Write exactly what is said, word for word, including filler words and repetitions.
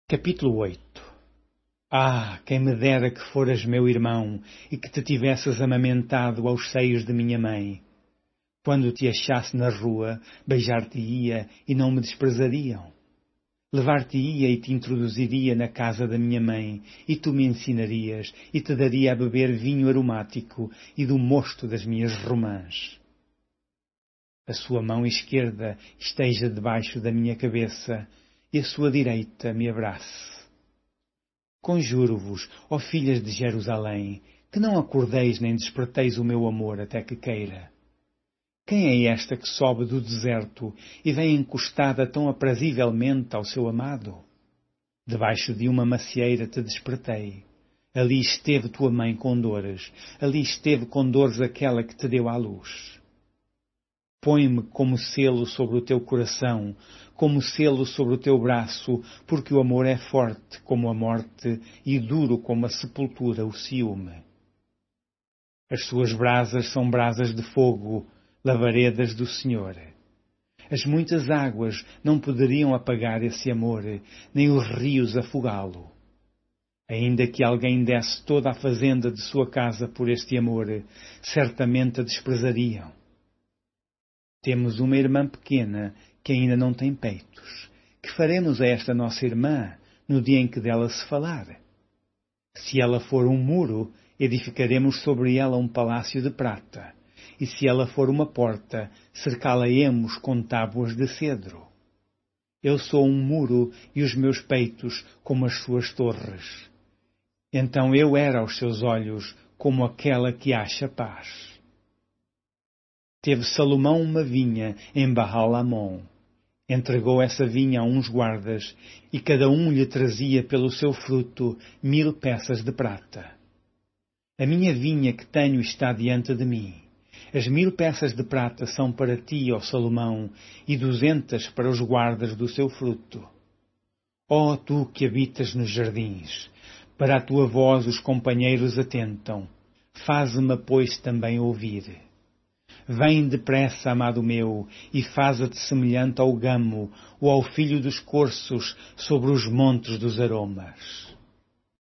Capítulo oito. Ah, quem me dera que foras meu irmão e que te tivesses amamentado aos seios de minha mãe. Quando te achasse na rua, beijar-te-ia e não me desprezariam. Levar-te-ia e te introduziria na casa da minha mãe, e tu me ensinarias e te daria a beber vinho aromático e do mosto das minhas romãs. A sua mão esquerda esteja debaixo da minha cabeça, e a sua direita me abrace. Conjuro-vos, ó filhas de Jerusalém, que não acordeis nem desperteis o meu amor até que queira. Quem é esta que sobe do deserto e vem encostada tão aprazivelmente ao seu amado? Debaixo de uma macieira te despertei. Ali esteve tua mãe com dores, ali esteve com dores aquela que te deu à luz. Põe-me como selo sobre o teu coração, como selo sobre o teu braço, porque o amor é forte como a morte e duro como a sepultura o ciúme. As suas brasas são brasas de fogo, lavaredas do Senhor. As muitas águas não poderiam apagar esse amor, nem os rios afogá-lo. Ainda que alguém desse toda a fazenda de sua casa por este amor, certamente a desprezariam. Temos uma irmã pequena que ainda não tem peitos. Que faremos a esta nossa irmã no dia em que dela se falar? Se ela for um muro, edificaremos sobre ela um palácio de prata. E se ela for uma porta, cercá-la-emos com tábuas de cedro. Eu sou um muro e os meus peitos como as suas torres. Então eu era aos seus olhos como aquela que acha paz. Teve Salomão uma vinha em Baal-Hamon. Entregou essa vinha a uns guardas, e cada um lhe trazia pelo seu fruto mil peças de prata. A minha vinha que tenho está diante de mim. As mil peças de prata são para ti, ó Salomão, e duzentas para os guardas do seu fruto. Ó tu que habitas nos jardins, para a tua voz os companheiros atentam. Faze-me, pois, também ouvir. Vem depressa, amado meu, e faza-te semelhante ao gamo ou ao filho dos corços sobre os montes dos aromas.